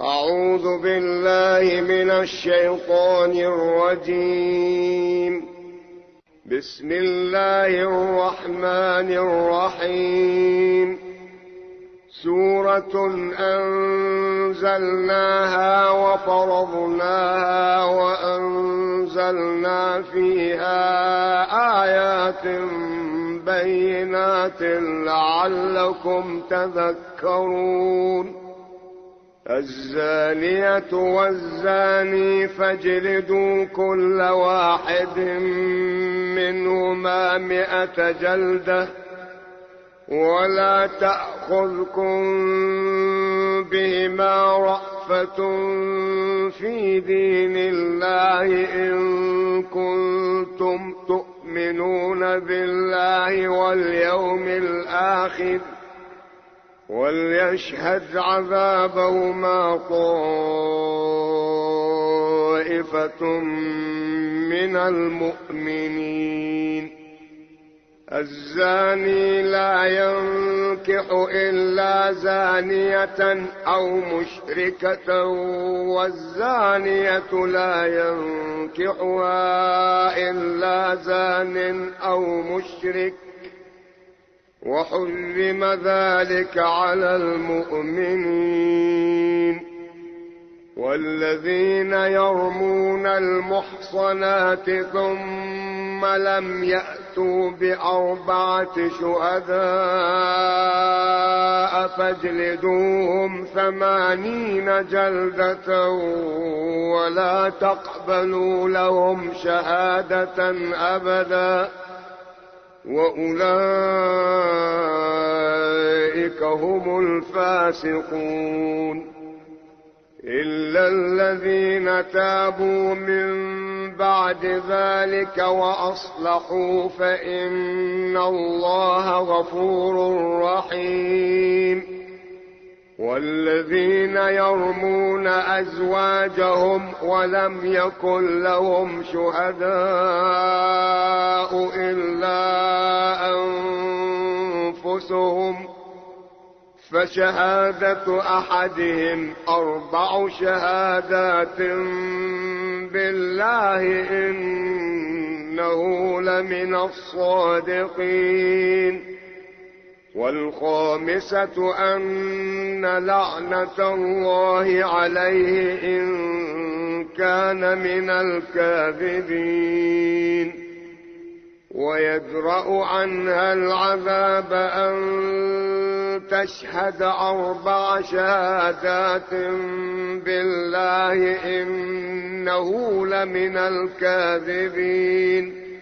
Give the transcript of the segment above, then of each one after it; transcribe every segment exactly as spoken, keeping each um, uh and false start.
أعوذ بالله من الشيطان الرجيم. بسم الله الرحمن الرحيم. سورة أنزلناها وفرضناها وأنزلنا فيها آيات بينات لعلكم تذكرون. الزانية والزاني فاجلدوا كل واحد منهما مئة جلدة ولا تأخذكم بهما رأفة في دين الله إن كنتم تؤمنون بالله واليوم الآخر وليشهد عذابهما طائفة من المؤمنين. الزاني لا ينكح إلا زانية أو مشركة والزانية لا ينكحها إلا زان أو مشرك وحرم ذلك على المؤمنين. والذين يرمون المحصنات ثم لم يأتوا بأربعة شهداء فاجلدوهم ثمانين جلدة ولا تقبلوا لهم شهادة أبدا وأولئك هم الفاسقون. إلا الذين تابوا من بعد ذلك وأصلحوا فإن الله غفور رحيم. والذين يرمون أزواجهم ولم يكن لهم شهداء إلا أنفسهم فشهادة أحدهم أربع شهادات بالله إنه لمن الصادقين. والخامسة أن لعنة الله عليه إن كان من الكاذبين. ويدرأ عنها العذاب أن تشهد أربع شهادات بالله إنه لمن الكاذبين.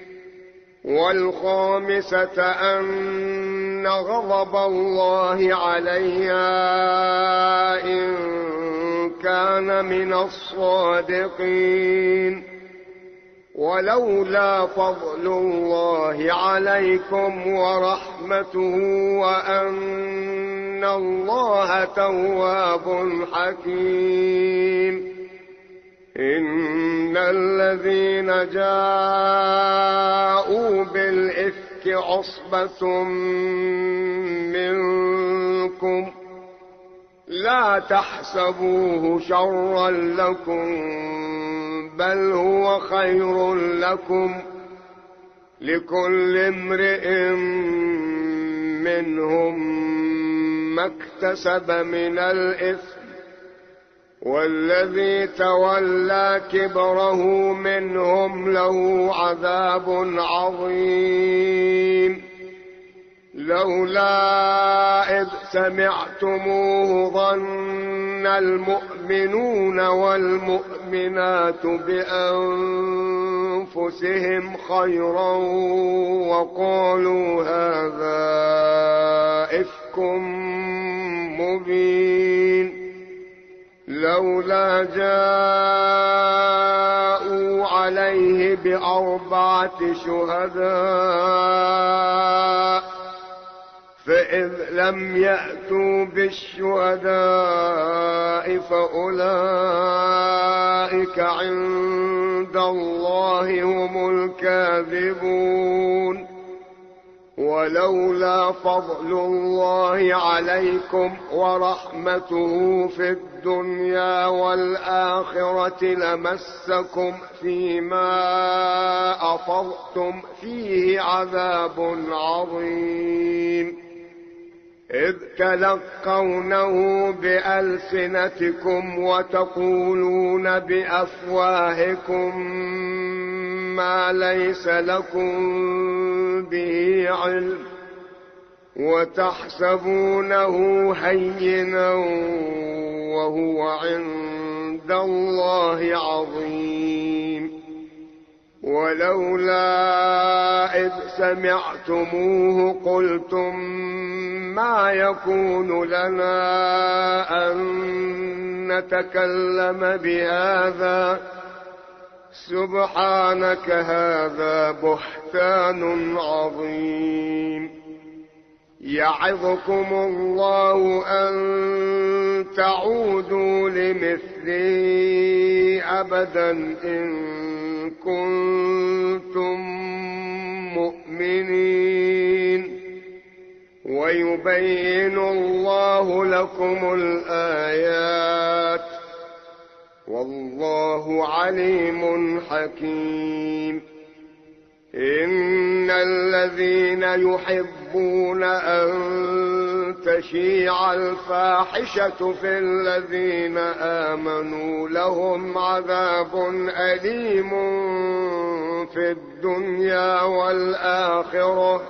والخامسة أن غضب الله عليها إن كان من الصادقين. ولولا فضل الله عليكم ورحمته وأن الله تواب حكيم. إن الذين جاءوا بالإفك عصبة منكم لا تحسبوه شرا لكم بل هو خير لكم لكل امرئ منهم ما اكتسب من الإثم والذي تولى كبره منهم له عذاب عظيم. لولا إذ سمعتموه ظن المؤمنون والمؤمنات بأنفسهم خيرا وقالوا هذا إفك مبين. لولا جاءوا عليه بأربعة شهداء فإذ لم يأتوا بالشهداء فأولئك عند الله هم الكاذبون. ولولا فضل الله عليكم ورحمته في الدنيا والآخرة لمسكم فيما أفضتم فيه عذاب عظيم، إذ تلقونه بألسنتكم وتقولون بأفواهكم ما ليس لكم به علم، وتحسبونه هينا وهو عند الله عظيم. ولولا إذ سمعتموه قلتم ما يكون لنا أن نتكلم بهذا، سبحانك هذا بهتان عظيم. يعظكم الله أن تعودوا لمثله أبدا إن كنتم مؤمنين، ويبين الله لكم الآيات والله عليم حكيم. إن الذين يحبون أن تشيع الفاحشة في الذين آمنوا لهم عذاب أليم في الدنيا والآخرة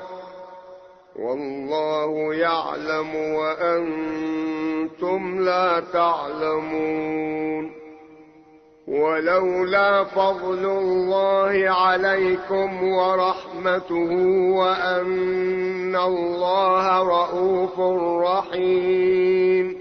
والله يعلم وأنتم لا تعلمون. ولولا فضل الله عليكم ورحمته وأن الله رءوف رحيم،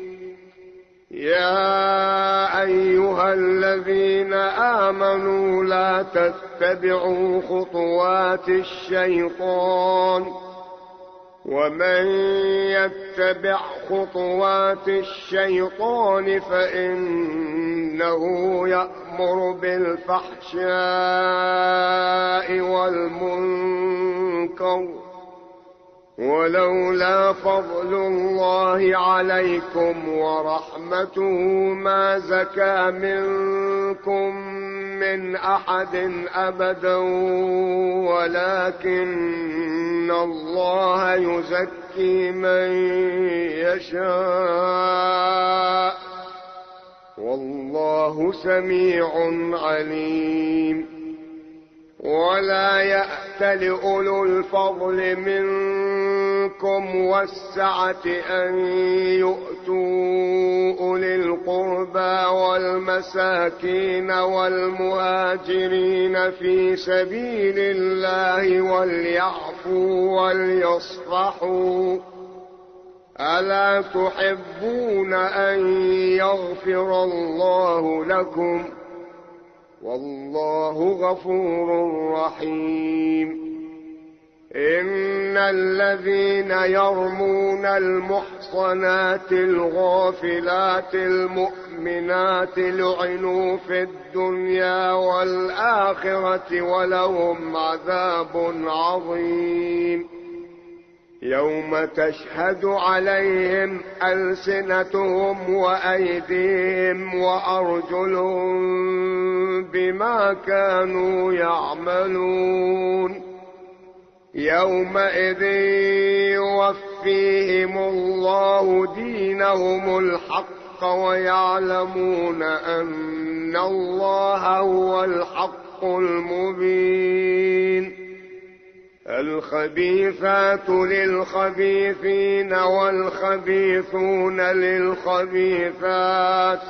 يا أيها الذين آمنوا لا تتبعوا خطوات الشيطان، ومن يتبع خطوات الشيطان فإنه يأمر بالفحشاء والمنكر. ولولا فضل الله عليكم ورحمته ما زكى منكم من أحد أبدا ولكن الله يزكي من يشاء والله سميع عليم. ولا يأتل أولو الفضل منكم والسعة أن يؤتوا أولي القربى والمساكين والمهاجرين في سبيل الله وليعفوا وليصفحوا، ألا تحبون أن يغفر الله لكم والله غفور رحيم. إن الذين يرمون المحصنات الغافلات المؤمنات لعنوا في الدنيا والآخرة ولهم عذاب عظيم، يوم تشهد عليهم ألسنتهم وأيديهم وأرجلهم بما كانوا يعملون، يومئذ يوفيهم الله دينهم الحق ويعلمون أن الله هو الحق المبين. الخبيثات للخبيثين والخبيثون للخبيثات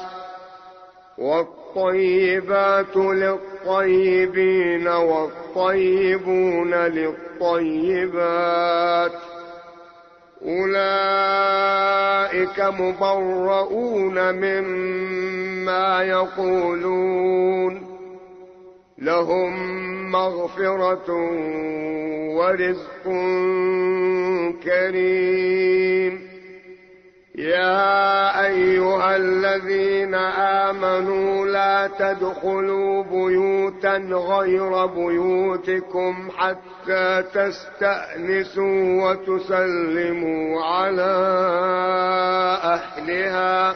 والطيبات للطيبين والطيبون للطيبات، أولئك مبرؤون مما يقولون، لهم مغفرة ورزق كريم. يا أيها الذين آمنوا لا تدخلوا بيوتا غير بيوتكم حتى تستأنسوا وتسلموا على أهلها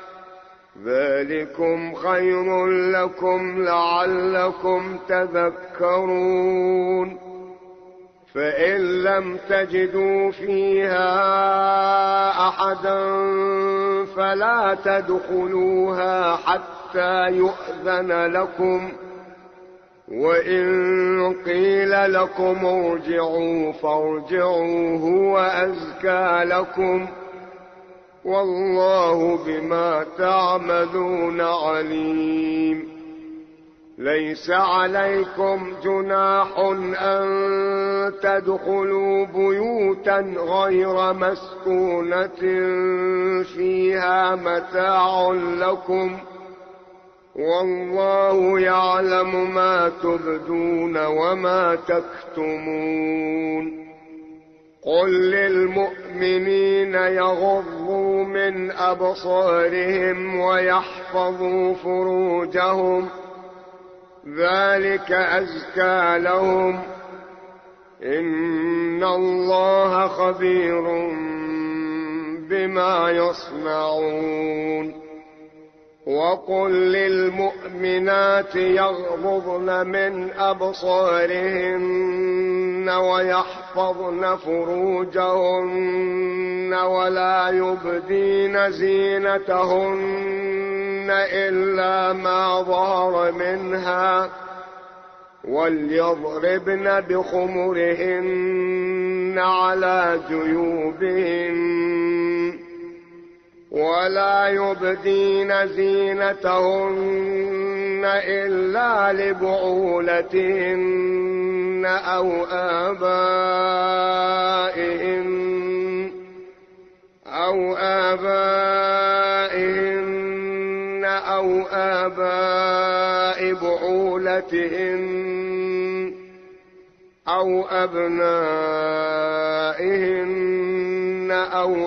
ذلكم خير لكم لعلكم تذكرون. فإن لم تجدوا فيها أحدا فلا تدخلوها حتى يؤذن لكم، وإن قيل لكم ارجعوا فارجعوا هو أزكى لكم، والله بما تعملون عليم. ليس عليكم جناح أن تدخلوا بيوتا غير مسكونة فيها متاع لكم، والله يعلم ما تبدون وما تكتمون. قل للمؤمنين يغضوا من أبصارهم ويحفظوا فروجهم ذلك أزكى لهم، إن الله خبير بما يصنعون. وقل للمؤمنات يغضضن من أبصارهن ويحفظن فروجهن ولا يبدين زينتهن إلا ما ظهر منها، وليضربن بخمرهن على جيوبهن، ولا يبدين زينتهن إلا لبعولتهن أو آبائهن أو آبائهن أو آباء بعولتهن أو أبنائهن أو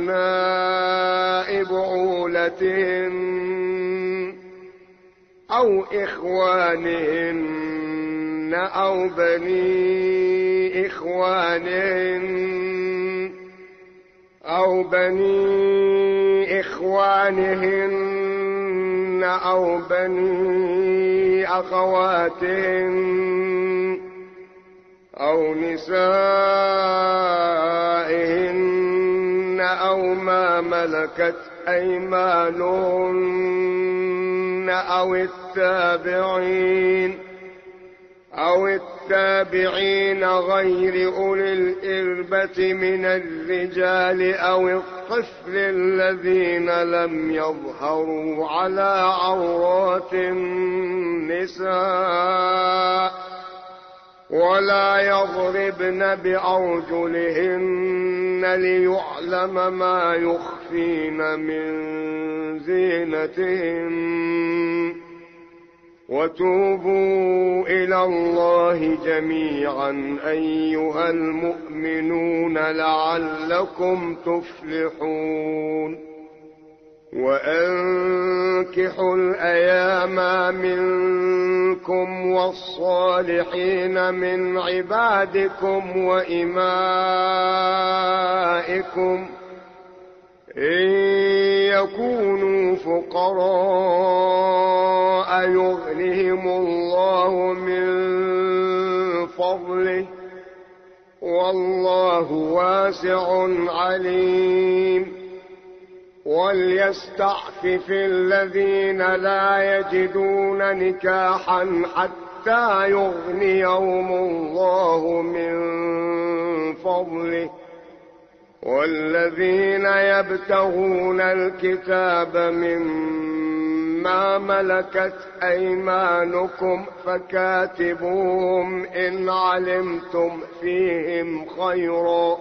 أبناء بعولتهن أو إخوانهن أو بني إخوانهن أو بني إخوانهن أو بني أخواتهن أو نسائهن أو ما ملكت أيمانهن أو التابعين أو التابعين غير أولي الإربة من الرجال أو الطفل الذين لم يظهروا على عورات النساء، ولا يضربن بأرجلهن ليعلم ما يخفين من زينتهن. وتوبوا إلى الله جميعا أيها المؤمنون لعلكم تفلحون. وأنكحوا الأيام منكم والصالحين من عبادكم وإمائكم إن يكونوا فقراء يغنهم الله من فضله، والله واسع عليم. وليستعفف الذين لا يجدون نكاحا حتى يغنيهم الله من فضله، والذين يبتغون الكتاب مما ملكت أيمانكم فكاتبوهم إن علمتم فيهم خيرا،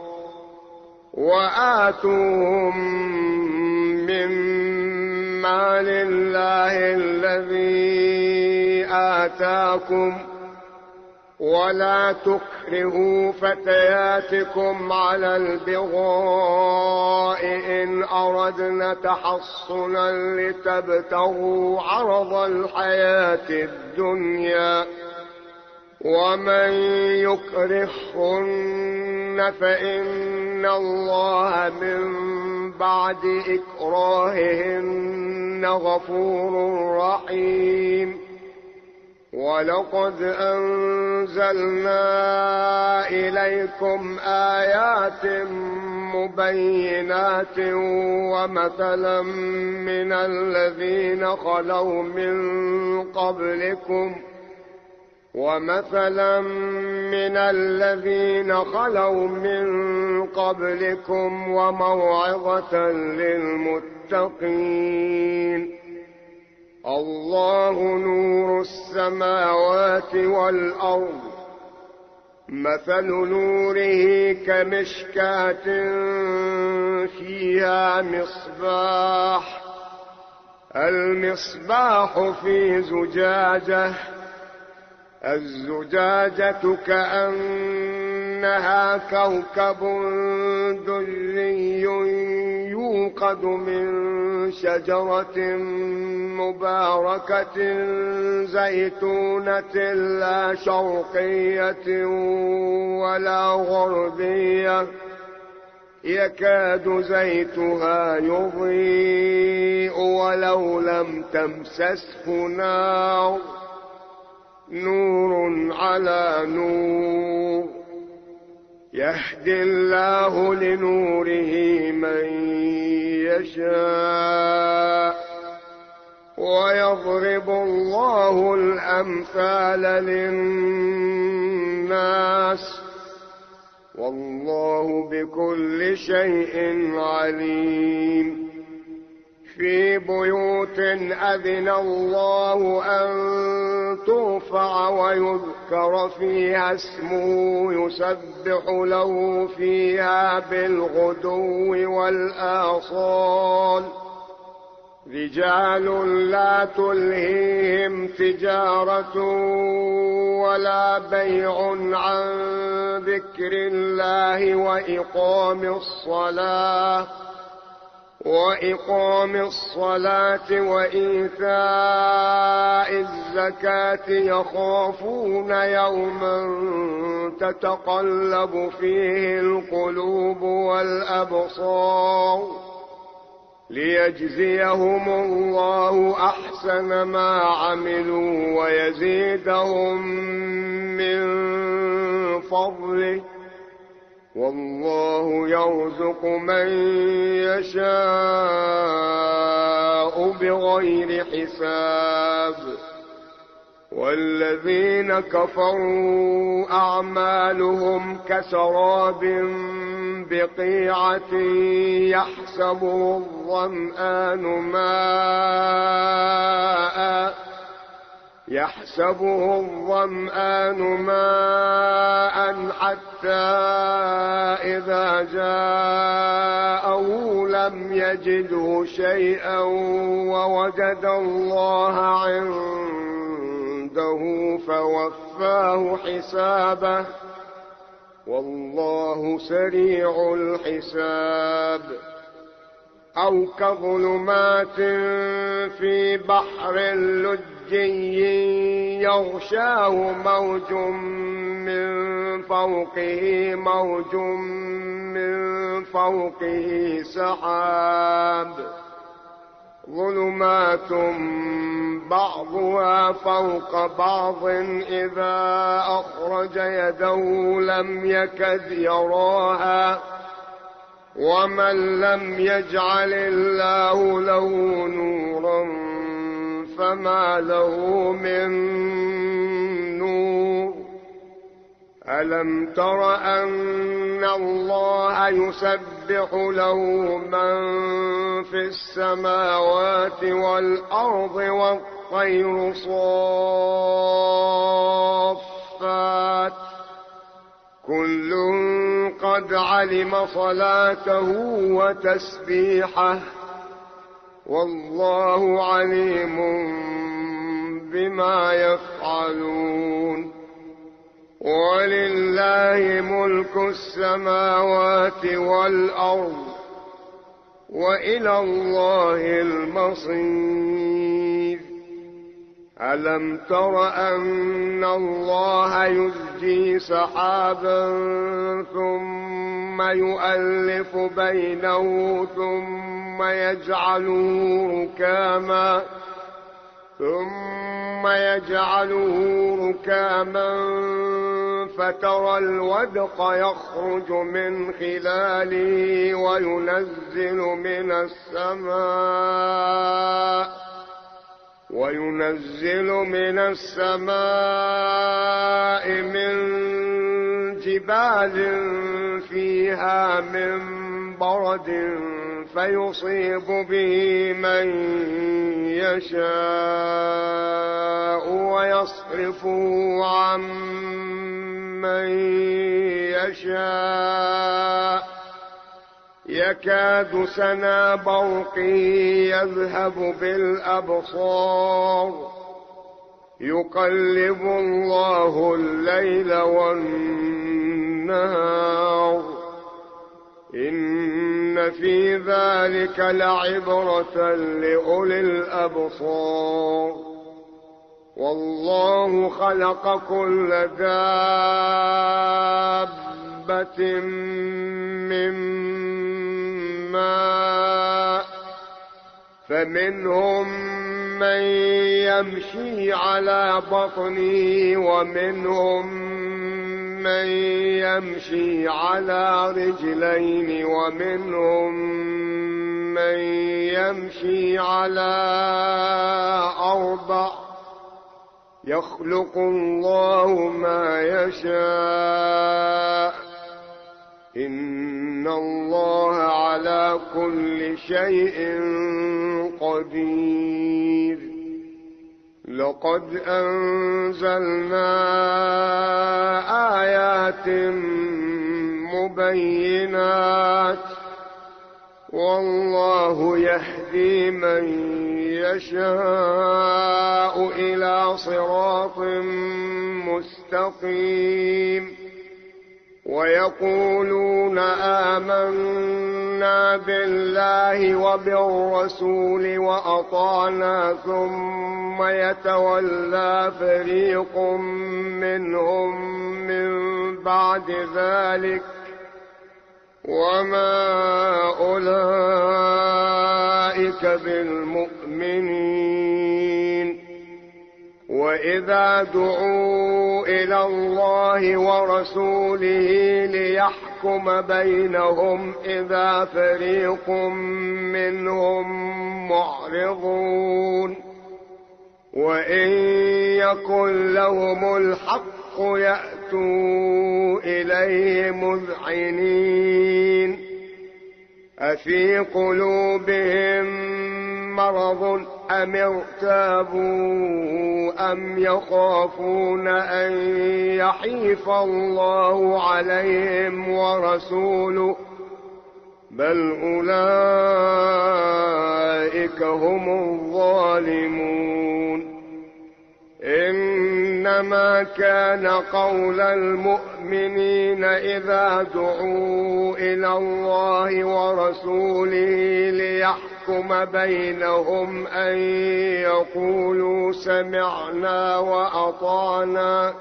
وآتوهم مما لله الذي آتاكم، ولا تكرهوا فتياتكم على البغاء إن أردنا تحصنا لتبتغوا عرض الحياة الدنيا، ومن يكرهن فإن الله من بعد إكراههن غفور رحيم. ولقد أنزلنا إليكم آيات مبينات ومثلا من الذين خلوا من قبلكم ومثلا من الذين خلوا من قبلكم وموعظة للمتقين. الله نور السماوات والأرض، مثل نوره كمشكاة فيها مصباح، المصباح في زجاجة، الزجاجة كأنها كوكب دري يوقد من شجرة مباركة زيتونة لا شرقية ولا غربية يكاد زيتها يضيء ولو لم تمسسه نار، نور على نور، يهدي الله لنوره من يشاء ويضرب الله الأمثال للناس، والله بكل شيء عليم. في بيوت أذن الله أن ترفع ويذكر فيها اسمه يسبح له فيها بالغدو والآصال، رجال لا تلهيهم تجارة ولا بيع عن ذكر الله وإقام الصلاة وإقام الصلاة وإيتاء الزكاة يخافون يوما تتقلب فيه القلوب والأبصار، ليجزيهم الله أحسن ما عملوا ويزيدهم من فضله، والله يرزق من يشاء بغير حساب. والذين كفروا أعمالهم كسراب بقيعة يحسبه الظمآن ماء يحسبه الظمآن ماء حتى إذا جاءه لم يجده شيئا ووجد الله عنده فوفاه حسابه، والله سريع الحساب. أو كظلمات في بحر لجي يغشاه موج من فوقه موج من فوقه سحاب، ظلمات بعضها فوق بعض إذا أخرج يده لم يكد يراها، ومن لم يجعل الله له نورا فما له من نور. ألم تر أن الله يسبح له من في السماوات والأرض والطير صافات، كل قد علم صلاته وتسبيحه، والله عليم بما يفعلون. ولله ملك السماوات والأرض وإلى الله المصير. ألم تر أن الله يزجي سحابا ثم يؤلف بينه ثم يجعله ركاما ثم يجعله ركاما فترى الودق يخرج من خلاله وينزل من السماء وينزل من السماء من جبال فيها من برد فيصيب به من يشاء ويصرفه عن من يشاء يكاد سنا برقه يذهب بالأبصار يقلب الله الليل والنهار إن في ذلك لعبرة لأولي الأبصار. والله خلق كل دابة من ماء فمنهم من يمشي على بطنه ومنهم من يمشي على رجلين ومنهم من يمشي على أربع يخلق الله ما يشاء إن الله على كل شيء قدير. لقد أنزلنا آيات مبينات والله يهدي من يشاء إلى صراط مستقيم. ويقولون آمنا بالله وبالرسول وأطعنا ثم يتولى فريق منهم من بعد ذلك وما أولئك بالمؤمنين. وإذا دعوا إلى الله ورسوله ليحكم بينهم إذا فريق منهم معرضون وإن يكن لهم الحق يأتوا إليه مذعنين. أفي قلوبهم مرض أم ارتابوا أم يخافون أن يحيف الله عليهم ورسوله بل أولئك هم الظالمون. إنما كان قول المؤمنين إذا دعوا إلى الله ورسوله ليحكم بينهم أن يقولوا سمعنا وأطعنا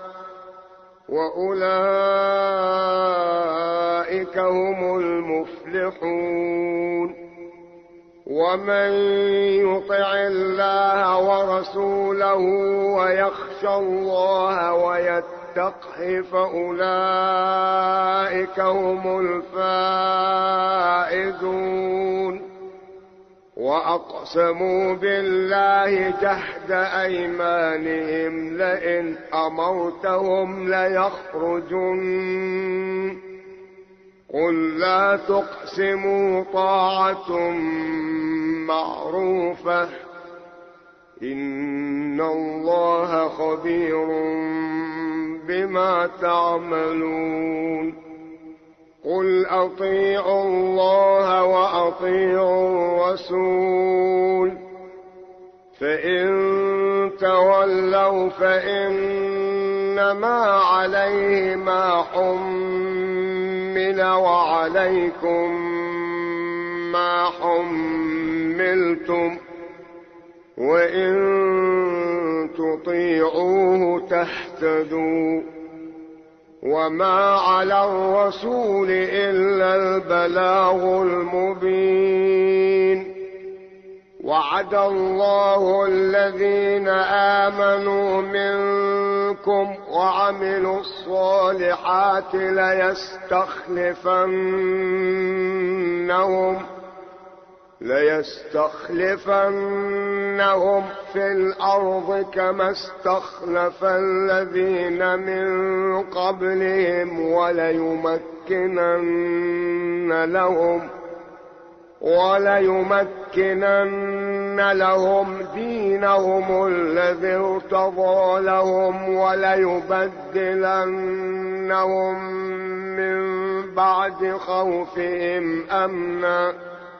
وأولئك هم المفلحون. ومن يطع الله ورسوله ويخشى الله ويتقه فأولئك هم الفائزون. وأقسموا بالله جهد أيمانهم لئن أمرتهم ليخرجن قل لا تقسموا طاعة معروفة إن الله خبير بما تعملون. قل أطيعوا الله وأطيعوا الرسول فإن تولوا فإن إنما عليه ما حمل وعليكم ما حملتم وإن تطيعوه تهتدوا وما على الرسول إلا البلاغ المبين. وعد الله الذين آمنوا منكم وعملوا الصالحات ليستخلفنهم ليستخلفنهم في الأرض كما استخلف الذين من قبلهم وليمكنن لهم وليمكنن لهم دينهم الذي ارتضى لهم وليبدلنهم من بعد خوفهم أمنا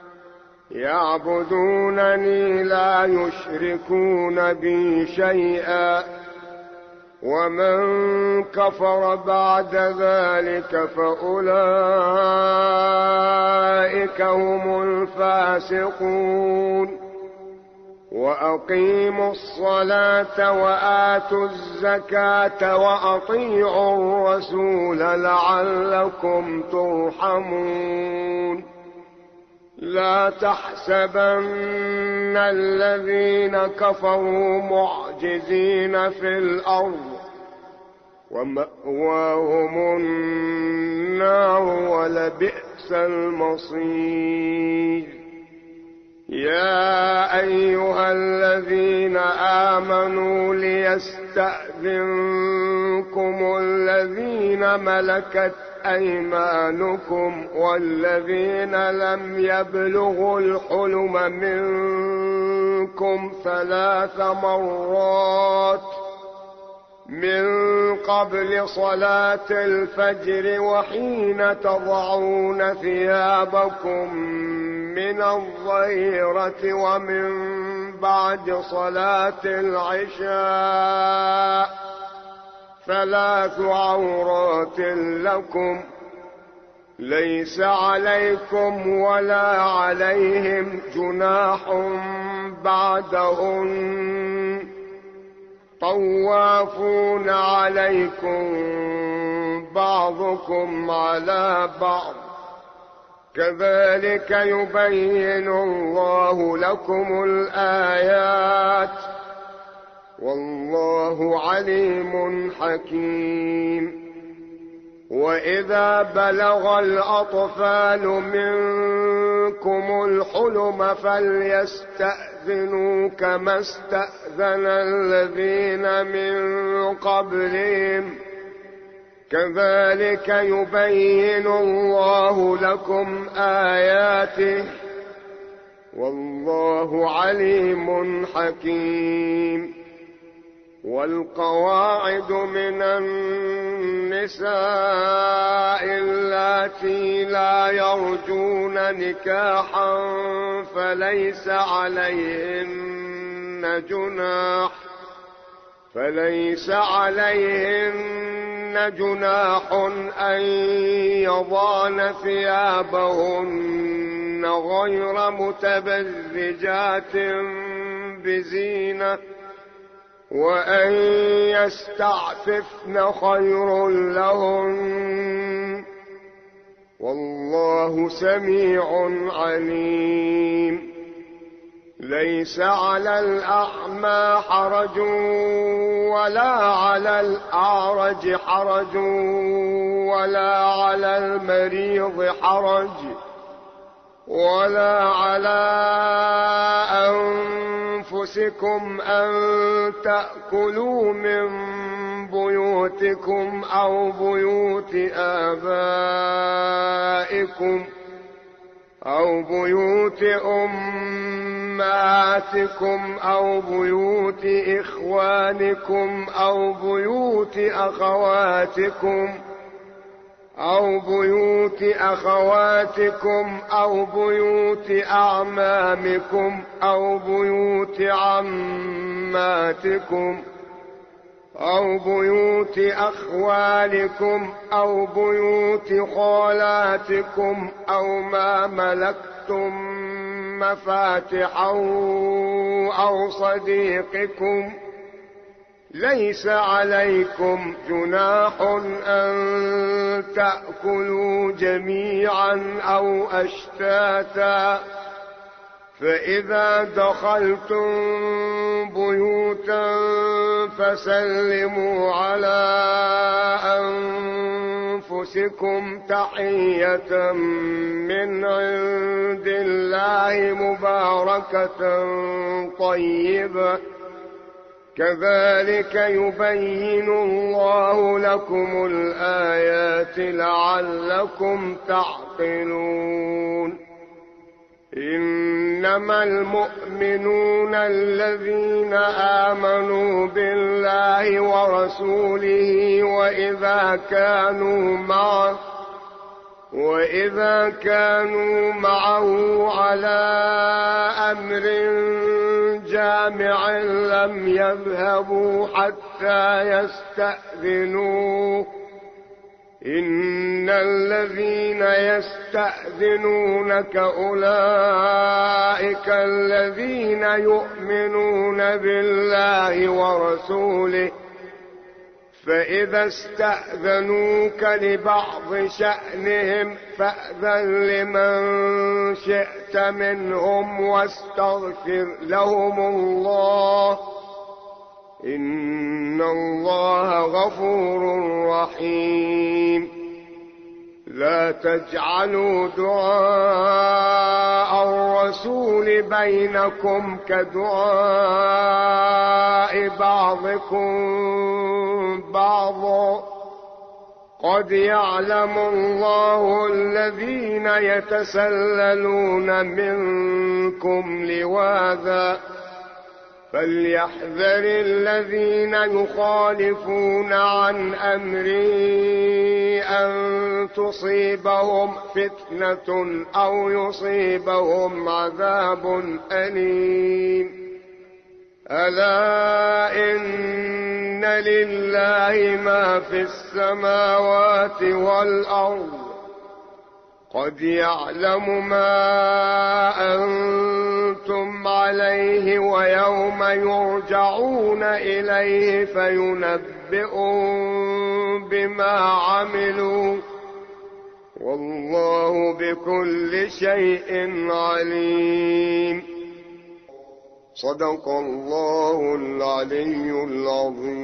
يعبدونني لا يشركون بي شيئا ومن كفر بعد ذلك فأولئك هم الفاسقون. وأقيموا الصلاة وآتوا الزكاة وأطيعوا الرسول لعلكم ترحمون. لا تحسبن الذين كفروا معجزين في الأرض ومأواهم النار ولبئس المصير. يا أيها الذين آمنوا ليستأذنكم الذين ملكت أيمانكم والذين لم يبلغوا الحلم منكم ثلاث مرات من قبل صلاة الفجر وحين تضعون ثيابكم من الظهيرة ومن بعد صلاة العشاء ثلاث عورات لكم ليس عليكم ولا عليهم جناح بعدهن طوافون عليكم بعضكم على بعض كذلك يبين الله لكم الآيات والله عليم حكيم. وإذا بلغ الأطفال منكم الحلم فليستأذنوا كما استأذن الذين من قبلهم كذلك يبين الله لكم آياته والله عليم حكيم. والقواعد من النساء اللاتي لا يرجون نكاحا فليس عليهن جناح فليس عليهن جناح أن يضعن ثيابهن غير متبرجات بزينة وأن يستعففن خير لهن والله سميع عليم. ليس على الأعمى حرج ولا على الأعرج حرج ولا على المريض حرج ولا على أنفسكم أن تأكلوا من بيوتكم أو بيوت آبائكم أو بيوت أمهاتكم أو بيوت إخوانكم أو بيوت أخواتكم أو بيوت أخواتكم أو بيوت أعمامكم أو بيوت عماتكم أو بيوت أخوالكم أو بيوت خالاتكم أو ما ملكتم مفاتحه أو صديقكم، ليس عليكم جناح أن تأكلوا جميعا أو أشتاتا، فإذا دخلتم بيوتا فسلموا على أنفسكم تحية من عند الله مباركة طيبة، كذلك يبين الله لكم الآيات لعلكم تعقلون. إنما المؤمنون الذين آمنوا بالله ورسوله وإذا كانوا معه وإذا كانوا معه على أمر جامع لم يذهبوا حتى يستأذنوه. إن الذين يستأذنونك أولئك الذين يؤمنون بالله ورسوله، فإذا استأذنوك لبعض شأنهم فأذن لمن شئت منهم واستغفر لهم الله، إن الله غفور رحيم. لا تجعلوا دعاء الرسول بينكم كدعاء بعضكم بعضا، قد يعلم الله الذين يتسللون منكم لواذا، فليحذر الذين يخالفون عن أمره أن تصيبهم فتنة أو يصيبهم عذاب أليم. ألا إن لله ما في السماوات والأرض، قد يعلم ما أنتم عليه ويوم يرجعون إليه فينبئهم بما عملوا، والله بكل شيء عليم. صدق الله العلي العظيم.